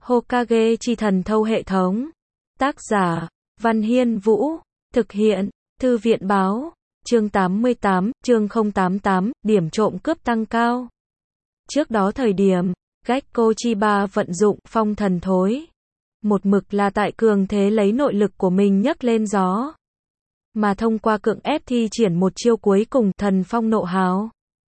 Hokage chi thần thâu hệ thống. Tác giả, Văn Hiên Vũ. Thực hiện, Thư viện báo. Chương 88, chương 088, điểm trộm cướp tăng cao. Trước đó thời điểm, Gekko Chiba vận dụng phong thần thối. Một mực là tại cường thế lấy nội lực của mình nhấc lên gió. Mà thông qua cưỡng ép thi triển một chiêu cuối cùng, thần phong nộ hào.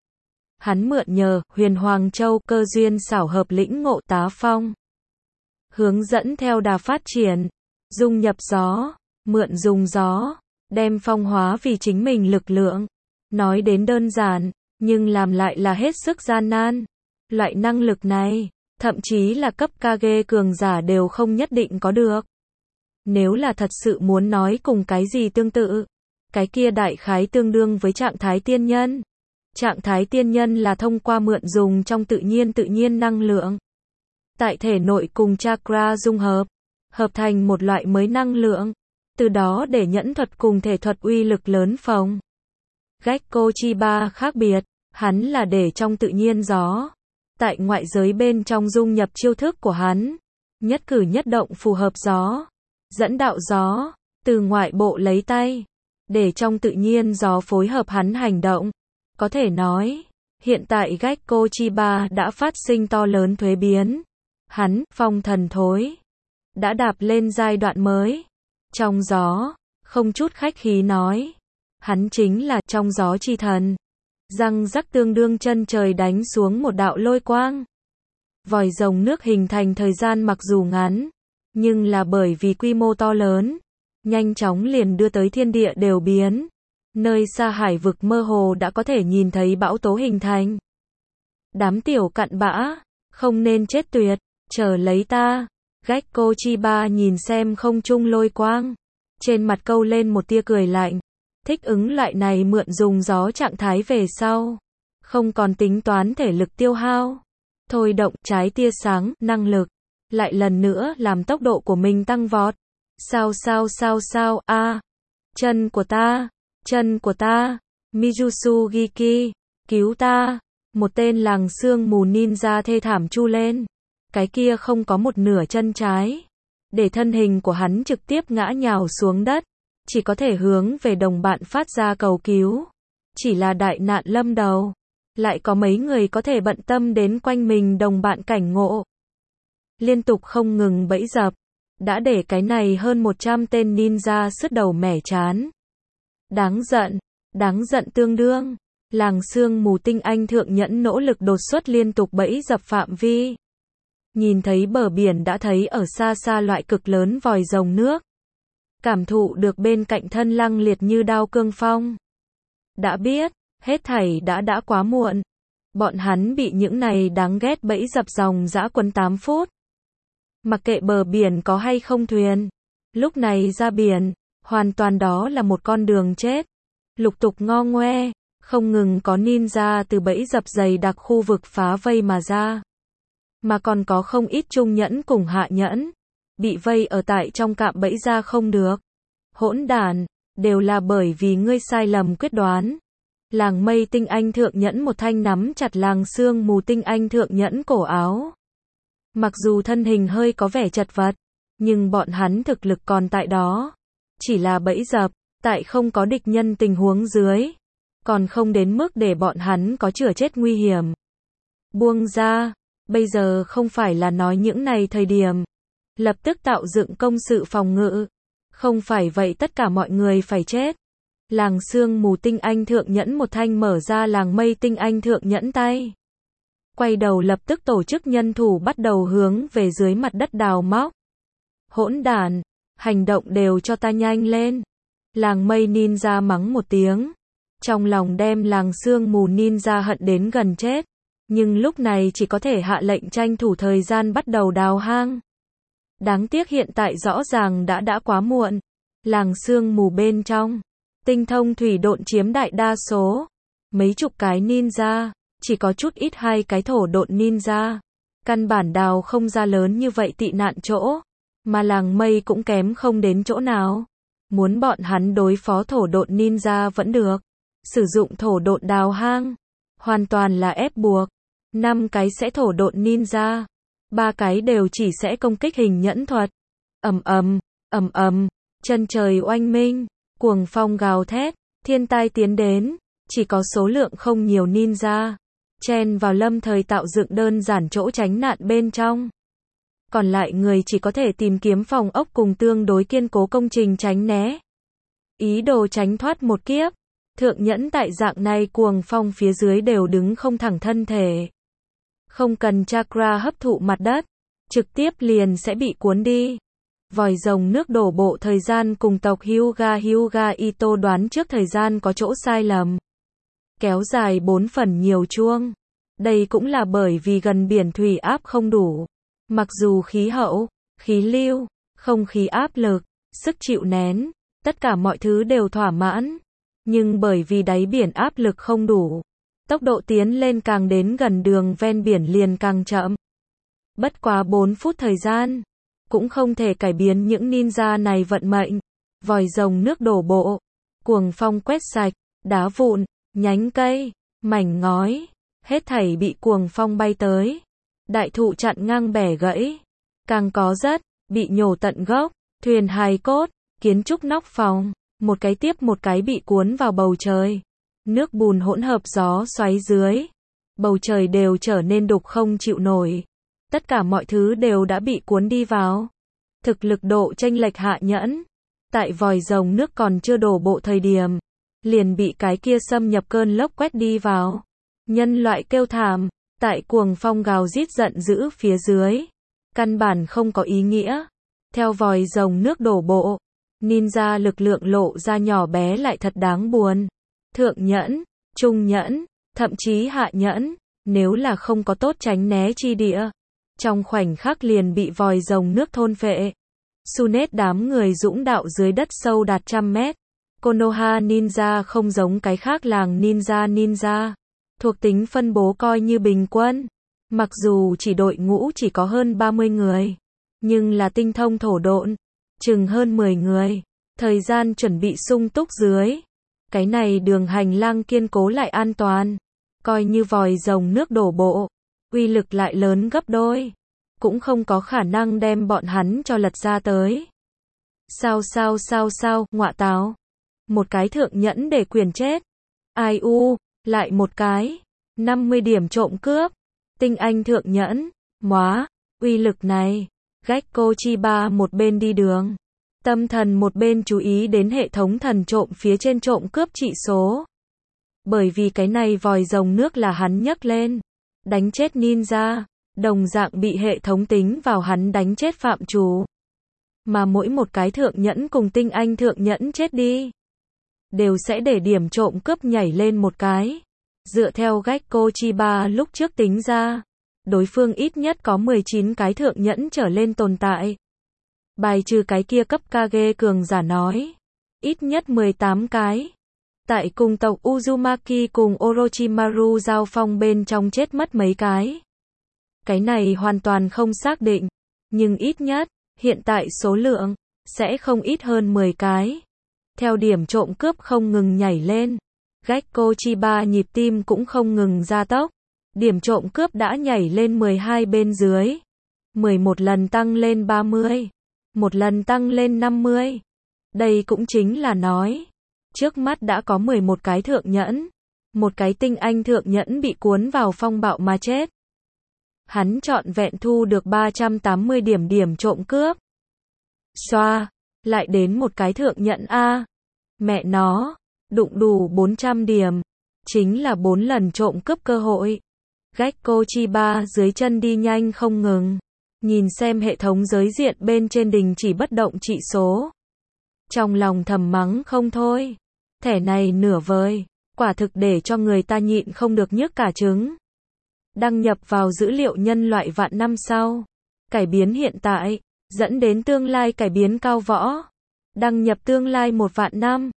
Hắn mượn nhờ Huyền Hoàng Châu cơ duyên xảo hợp lĩnh ngộ tá phong. Hướng dẫn theo đà phát triển, dung nhập gió, mượn dùng gió, đem phong hóa vì chính mình lực lượng. Nói đến đơn giản, nhưng làm lại là hết sức gian nan. Loại năng lực này, thậm chí là cấp Kage cường giả đều không nhất định có được. Nếu là thật sự muốn nói cùng cái gì tương tự, cái kia đại khái tương đương với trạng thái tiên nhân. Trạng thái tiên nhân là thông qua mượn dùng trong tự nhiên năng lượng. Tại thể nội cùng chakra dung hợp thành một loại mới năng lượng. Từ đó để nhẫn thuật cùng thể thuật uy lực lớn phồng. Gekko Chiba khác biệt, hắn là để trong tự nhiên gió. Tại ngoại giới bên trong dung nhập chiêu thức của hắn. Nhất cử nhất động phù hợp gió. Dẫn đạo gió, từ ngoại bộ lấy tay. Để trong tự nhiên gió phối hợp hắn hành động. Có thể nói, hiện tại Gekko Chiba đã phát sinh to lớn thuế biến. Hắn, phong thần thối, đã đạp lên giai đoạn mới. Trong gió, không chút khách khí nói. Hắn chính là trong gió chi thần. Răng rắc tương đương chân trời đánh xuống một đạo lôi quang. Vòi rồng nước hình thành thời gian mặc dù ngắn, nhưng là bởi vì quy mô to lớn, nhanh chóng liền đưa tới thiên địa đều biến. Nơi xa hải vực mơ hồ đã có thể nhìn thấy bão tố hình thành. Đám tiểu cặn bã, không nên chết tuyệt, chờ lấy ta. Gekko Chiba nhìn xem không trung lôi quang. Trên mặt câu lên một tia cười lạnh. Thích ứng loại này mượn dùng gió trạng thái về sau. Không còn tính toán thể lực tiêu hao. Thôi động trái tia sáng, năng lực. Lại lần nữa làm tốc độ của mình tăng vọt. Sao, chân của ta, Mijusu Giki, cứu ta. Một tên làng sương mù ninja thê thảm chu lên. Cái kia không có một nửa chân trái. Để thân hình của hắn trực tiếp ngã nhào xuống đất. Chỉ có thể hướng về đồng bạn phát ra cầu cứu. Chỉ là đại nạn lâm đầu. Lại có mấy người có thể bận tâm đến quanh mình đồng bạn cảnh ngộ. Liên tục không ngừng bẫy dập. Đã để cái này hơn 100 tên ninja sứt đầu mẻ chán. Đáng giận tương đương. Làng sương mù tinh anh thượng nhẫn nỗ lực đột xuất liên tục bẫy dập phạm vi. Nhìn thấy bờ biển đã thấy ở xa xa loại cực lớn vòi rồng nước. Cảm thụ được bên cạnh thân lăng liệt như đao cương phong. Đã biết, hết thảy đã quá muộn. Bọn hắn bị những này đáng ghét bẫy dập dòng dã quấn 8 phút. Mặc kệ bờ biển có hay không thuyền. Lúc này ra biển, hoàn toàn đó là một con đường chết. Lục tục ngo ngoe, không ngừng có ninja từ bẫy dập dày đặc khu vực phá vây mà ra. Mà còn có không ít trung nhẫn cùng hạ nhẫn. Bị vây ở tại trong cạm bẫy ra không được. Hỗn đản, đều là bởi vì ngươi sai lầm quyết đoán. Làng mây tinh anh thượng nhẫn một thanh nắm chặt làng sương mù tinh anh thượng nhẫn cổ áo. Mặc dù thân hình hơi có vẻ chật vật, nhưng bọn hắn thực lực còn tại đó. Chỉ là bẫy dập, tại không có địch nhân tình huống dưới. Còn không đến mức để bọn hắn có chữa chết nguy hiểm. Buông ra, bây giờ không phải là nói những này thời điểm. Lập tức tạo dựng công sự phòng ngự. Không phải vậy tất cả mọi người phải chết. Làng sương mù tinh anh thượng nhẫn một thanh mở ra làng mây tinh anh thượng nhẫn tay. Quay đầu lập tức tổ chức nhân thủ bắt đầu hướng về dưới mặt đất đào móc. Hỗn đản, hành động đều cho ta nhanh lên. Làng mây ninja mắng một tiếng. Trong lòng đem làng sương mù ninja hận đến gần chết. Nhưng lúc này chỉ có thể hạ lệnh tranh thủ thời gian bắt đầu đào hang. Đáng tiếc hiện tại rõ ràng đã quá muộn. Làng sương mù bên trong. Tinh thông thủy độn chiếm đại đa số. Mấy chục cái ninja. Chỉ có chút ít 2 cái thổ độn ninja. Căn bản đào không ra lớn như vậy tị nạn chỗ. Mà làng mây cũng kém không đến chỗ nào. Muốn bọn hắn đối phó thổ độn ninja vẫn được. Sử dụng thổ độn đào hang. Hoàn toàn là ép buộc. 5 cái sẽ thổ độn ninja. Ba cái đều chỉ sẽ công kích hình nhẫn thuật. Ầm ầm, ầm ầm, chân trời oanh minh, cuồng phong gào thét, thiên tai tiến đến, chỉ có số lượng không nhiều ninja chen vào lâm thời tạo dựng đơn giản chỗ tránh nạn bên trong. Còn lại người chỉ có thể tìm kiếm phòng ốc cùng tương đối kiên cố công trình tránh né. Ý đồ tránh thoát một kiếp. Thượng nhẫn tại dạng này cuồng phong phía dưới đều đứng không thẳng thân thể. Không cần chakra hấp thụ mặt đất, trực tiếp liền sẽ bị cuốn đi. Vòi rồng nước đổ bộ thời gian cùng tộc Hyuga Ito đoán trước thời gian có chỗ sai lầm. Kéo dài 4 phần nhiều chuông. Đây cũng là bởi vì gần biển thủy áp không đủ. Mặc dù khí hậu, khí lưu, không khí áp lực, sức chịu nén, tất cả mọi thứ đều thỏa mãn. Nhưng bởi vì đáy biển áp lực không đủ, tốc độ tiến lên càng đến gần đường ven biển liền càng chậm. Bất quá 4 phút thời gian, cũng không thể cải biến những ninja này vận mệnh. Vòi rồng nước đổ bộ, cuồng phong quét sạch, đá vụn, nhánh cây, mảnh ngói, hết thảy bị cuồng phong bay tới. Đại thụ chặn ngang bẻ gãy, càng có rất, bị nhổ tận gốc, thuyền hài cốt, kiến trúc nóc phòng, một cái tiếp một cái bị cuốn vào bầu trời. Nước bùn hỗn hợp gió xoáy dưới, bầu trời đều trở nên đục không chịu nổi. Tất cả mọi thứ đều đã bị cuốn đi vào. Thực lực độ chênh lệch hạ nhẫn. Tại vòi rồng nước còn chưa đổ bộ thời điểm, liền bị cái kia xâm nhập cơn lốc quét đi vào. Nhân loại kêu thảm, tại cuồng phong gào rít giận dữ phía dưới. Căn bản không có ý nghĩa. Theo vòi rồng nước đổ bộ, ninja lực lượng lộ ra nhỏ bé lại thật đáng buồn. Thượng nhẫn, trung nhẫn, thậm chí hạ nhẫn, nếu là không có tốt tránh né chi địa, trong khoảnh khắc liền bị vòi rồng nước thôn phệ. Sunet đám người dũng đạo dưới đất sâu đạt 100 mét. Konoha ninja không giống cái khác làng ninja. Thuộc tính phân bố coi như bình quân. Mặc dù chỉ đội ngũ chỉ có hơn 30 người, nhưng là tinh thông thổ độn, chừng hơn 10 người. Thời gian chuẩn bị sung túc dưới. Cái này đường hành lang kiên cố lại an toàn. Coi như vòi rồng nước đổ bộ, uy lực lại lớn gấp đôi. Cũng không có khả năng đem bọn hắn cho lật ra tới. Sao, ngọa táo. Một cái thượng nhẫn để quyền chết. Ai u, lại một cái. 50 điểm trộm cướp. Tinh anh thượng nhẫn. Móa, uy lực này. Gekko Chiba một bên đi đường. Tâm thần một bên chú ý đến hệ thống thần trộm phía trên trộm cướp trị số. Bởi vì cái này vòi rồng nước là hắn nhấc lên. Đánh chết ninja. Đồng dạng bị hệ thống tính vào hắn đánh chết phạm chủ. Mà mỗi một cái thượng nhẫn cùng tinh anh thượng nhẫn chết đi, đều sẽ để điểm trộm cướp nhảy lên một cái. Dựa theo Gekko Chiba lúc trước tính ra, đối phương ít nhất có 19 cái thượng nhẫn trở lên tồn tại. Bài trừ cái kia cấp Kage cường giả nói, ít nhất 18 cái. Tại cùng tộc Uzumaki cùng Orochimaru giao phong bên trong chết mất mấy cái. Cái này hoàn toàn không xác định, nhưng ít nhất, hiện tại số lượng, sẽ không ít hơn 10 cái. Theo điểm trộm cướp không ngừng nhảy lên, Gekko Chiba nhịp tim cũng không ngừng gia tốc. Điểm trộm cướp đã nhảy lên 12 bên dưới. 11 lần tăng lên 30. Một lần tăng lên 50. Đây cũng chính là nói, trước mắt đã có 11 cái thượng nhẫn. Một cái tinh anh thượng nhẫn bị cuốn vào phong bạo mà chết. Hắn trọn vẹn thu được 380 điểm trộm cướp. Xoa, lại đến một cái thượng nhẫn A. Mẹ nó, đụng đủ 400 điểm. Chính là 4 lần trộm cướp cơ hội. Gekko Chiba dưới chân đi nhanh không ngừng. Nhìn xem hệ thống giới diện bên trên đình chỉ bất động trị số. Trong lòng thầm mắng không thôi. Thẻ này nửa vời. Quả thực để cho người ta nhịn không được nhức cả trứng. Đăng nhập vào dữ liệu nhân loại vạn năm sau. Cải biến hiện tại, dẫn đến tương lai cải biến cao võ. Đăng nhập tương lai 1 vạn năm.